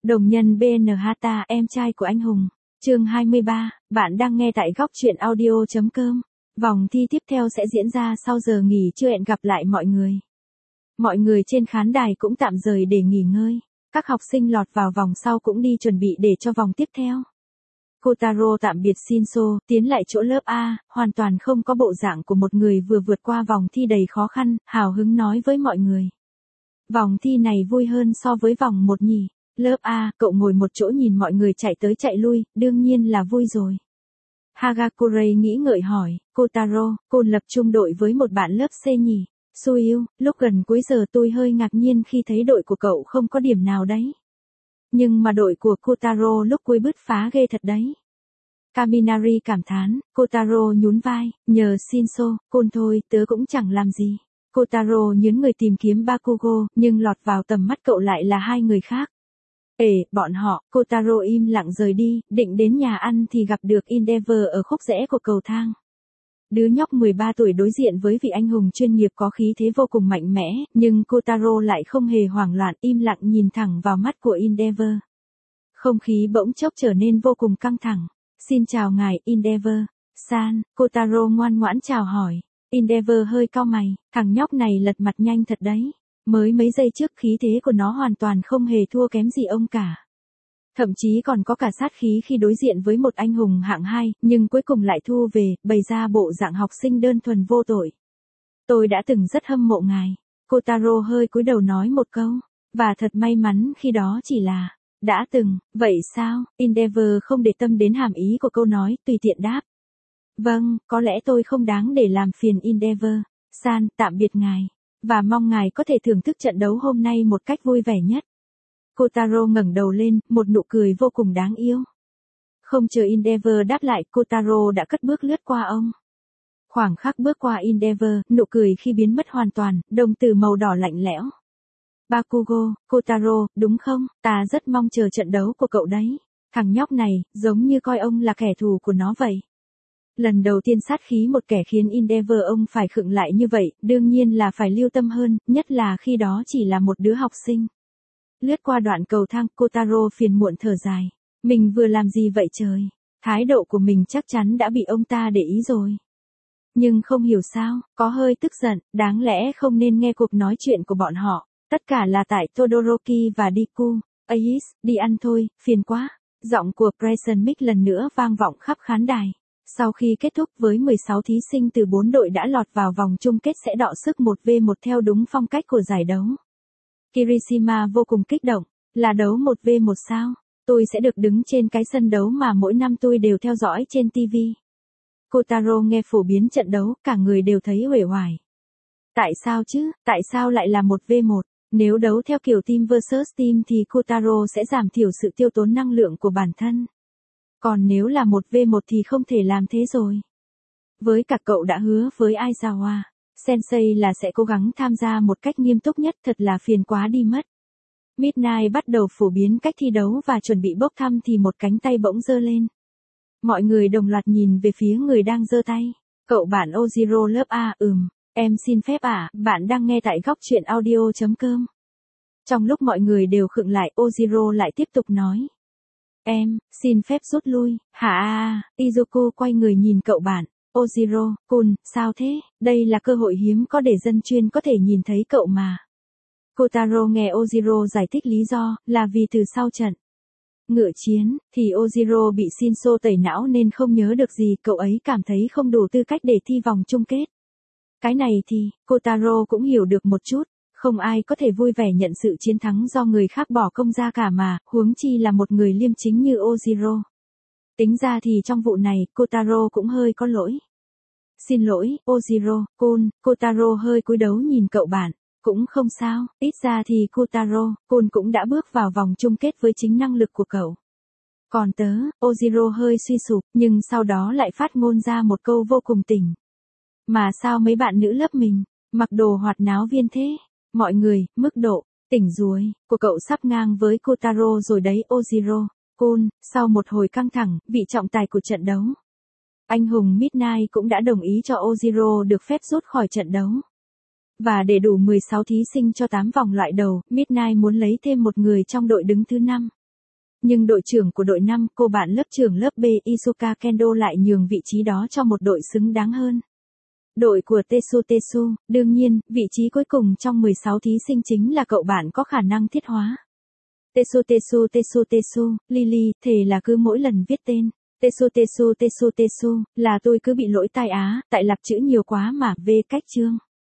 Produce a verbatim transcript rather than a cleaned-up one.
Đồng nhân bê en Hata, em trai của anh hùng. Chương hai mươi ba, bạn đang nghe tại góc truyện audio chấm com. Vòng thi tiếp theo sẽ diễn ra sau giờ nghỉ trưa, hẹn gặp lại mọi người. Mọi người trên khán đài cũng tạm rời để nghỉ ngơi. Các học sinh lọt vào vòng sau cũng đi chuẩn bị để cho vòng tiếp theo. Kotaro tạm biệt Shinso, tiến lại chỗ lớp A, hoàn toàn không có bộ dạng của một người vừa vượt qua vòng thi đầy khó khăn, hào hứng nói với mọi người. Vòng thi này vui hơn so với vòng một nhỉ. Lớp A, cậu ngồi một chỗ nhìn mọi người chạy tới chạy lui, đương nhiên là vui rồi. Hagakure nghĩ ngợi hỏi, Kotaro, cô lập chung đội với một bạn lớp C nhỉ? Suiu, lúc gần cuối giờ tôi hơi ngạc nhiên khi thấy đội của cậu không có điểm nào đấy. Nhưng mà đội của Kotaro lúc cuối bứt phá ghê thật đấy. Kaminari cảm thán, Kotaro nhún vai, nhờ Shinso, côn thôi, tớ cũng chẳng làm gì. Kotaro nhướng người tìm kiếm Bakugo, nhưng lọt vào tầm mắt cậu lại là hai người khác. Ê, bọn họ, Kotaro im lặng rời đi, định đến nhà ăn thì gặp được Endeavor ở khúc rẽ của cầu thang. Đứa nhóc mười ba tuổi đối diện với vị anh hùng chuyên nghiệp có khí thế vô cùng mạnh mẽ, nhưng Kotaro lại không hề hoảng loạn, im lặng nhìn thẳng vào mắt của Endeavor. Không khí bỗng chốc trở nên vô cùng căng thẳng. Xin chào ngài, Endeavor. San, Kotaro ngoan ngoãn chào hỏi. Endeavor hơi cau mày, thằng nhóc này lật mặt nhanh thật đấy. Mới mấy giây trước khí thế của nó hoàn toàn không hề thua kém gì ông cả. Thậm chí còn có cả sát khí khi đối diện với một anh hùng hạng hai, nhưng cuối cùng lại thu về, bày ra bộ dạng học sinh đơn thuần vô tội. Tôi đã từng rất hâm mộ ngài. Kotaro hơi cúi đầu nói một câu. Và thật may mắn khi đó chỉ là, đã từng, vậy sao? Endeavor không để tâm đến hàm ý của câu nói, tùy tiện đáp. Vâng, có lẽ tôi không đáng để làm phiền Endeavor. San, tạm biệt ngài. Và mong ngài có thể thưởng thức trận đấu hôm nay một cách vui vẻ nhất. Kotaro ngẩng đầu lên, một nụ cười vô cùng đáng yêu. Không chờ Endeavor đáp lại, Kotaro đã cất bước lướt qua ông. Khoảng khắc bước qua Endeavor, nụ cười khi biến mất hoàn toàn, đồng tử màu đỏ lạnh lẽo. Bakugo, Kotaro, đúng không? Ta rất mong chờ trận đấu của cậu đấy. Thằng nhóc này, giống như coi ông là kẻ thù của nó vậy. Lần đầu tiên sát khí một kẻ khiến Endeavor ông phải khựng lại như vậy, đương nhiên là phải lưu tâm hơn, nhất là khi đó chỉ là một đứa học sinh. Lướt qua đoạn cầu thang, Kotaro phiền muộn thở dài. Mình vừa làm gì vậy trời? Thái độ của mình chắc chắn đã bị ông ta để ý rồi. Nhưng không hiểu sao, có hơi tức giận, đáng lẽ không nên nghe cuộc nói chuyện của bọn họ. Tất cả là tại Todoroki và Deku. Ais, đi ăn thôi, phiền quá. Giọng của Prison Mic lần nữa vang vọng khắp khán đài. Sau khi kết thúc với mười sáu thí sinh từ bốn đội đã lọt vào vòng chung kết sẽ đọ sức một vs một theo đúng phong cách của giải đấu. Kirishima vô cùng kích động, là đấu một vs một sao? Tôi sẽ được đứng trên cái sân đấu mà mỗi năm tôi đều theo dõi trên ti vi. Kotaro nghe phổ biến trận đấu, cả người đều thấy uể oải. Tại sao chứ, tại sao lại là một vs một? Nếu đấu theo kiểu team versus team thì Kotaro sẽ giảm thiểu sự tiêu tốn năng lượng của bản thân. Còn nếu là một vs một thì không thể làm thế rồi. Với cả cậu đã hứa với Aizawa Sensei là sẽ cố gắng tham gia một cách nghiêm túc nhất, thật là phiền quá đi mất. Midnight bắt đầu phổ biến cách thi đấu và chuẩn bị bốc thăm thì một cánh tay bỗng giơ lên. Mọi người đồng loạt nhìn về phía người đang giơ tay. Cậu bạn Ojiro lớp A, ừm, em xin phép ạ, à, bạn đang nghe tại góc truyện audio chấm com. Trong lúc mọi người đều khựng lại, Ojiro lại tiếp tục nói. Em, xin phép rút lui, hả à, Izuku quay người nhìn cậu bạn. Ojiro, Kun, sao thế? Đây là cơ hội hiếm có để dân chuyên có thể nhìn thấy cậu mà. Kotaro nghe Ojiro giải thích lý do, là vì từ sau trận ngựa chiến, thì Ojiro bị Shinso tẩy não nên không nhớ được gì, cậu ấy cảm thấy không đủ tư cách để thi vòng chung kết. Cái này thì, Kotaro cũng hiểu được một chút, không ai có thể vui vẻ nhận sự chiến thắng do người khác bỏ công ra cả mà, huống chi là một người liêm chính như Ojiro. Tính ra thì trong vụ này, Kotaro cũng hơi có lỗi. Xin lỗi, Ojiro, Kun, Kotaro hơi cúi đầu nhìn cậu bạn. Cũng không sao, ít ra thì Kotaro, Kun cũng đã bước vào vòng chung kết với chính năng lực của cậu. Còn tớ, Ojiro hơi suy sụp, nhưng sau đó lại phát ngôn ra một câu vô cùng tỉnh. Mà sao mấy bạn nữ lớp mình, mặc đồ hoạt náo viên thế? Mọi người, mức độ, tỉnh ruồi, của cậu sắp ngang với Kotaro rồi đấy Ojiro. Kun, sau một hồi căng thẳng, vị trọng tài của trận đấu. Anh hùng Midnight cũng đã đồng ý cho Ojiro được phép rút khỏi trận đấu. Và để đủ mười sáu thí sinh cho tám vòng loại đầu, Midnight muốn lấy thêm một người trong đội đứng thứ năm. Nhưng đội trưởng của đội năm, cô bạn lớp trưởng lớp B Isuka Kendo lại nhường vị trí đó cho một đội xứng đáng hơn. Đội của Tetsu Tetsu, đương nhiên, vị trí cuối cùng trong mười sáu thí sinh chính là cậu bạn có khả năng thiết hóa. Tetsu Tetsu Tetsu Tetsu, Lily, thề là cứ mỗi lần viết tên. Tetsu Tetsu Tetsu Tetsu, là tôi cứ bị lỗi tai á, tại lặp chữ nhiều quá mà, v cách chương.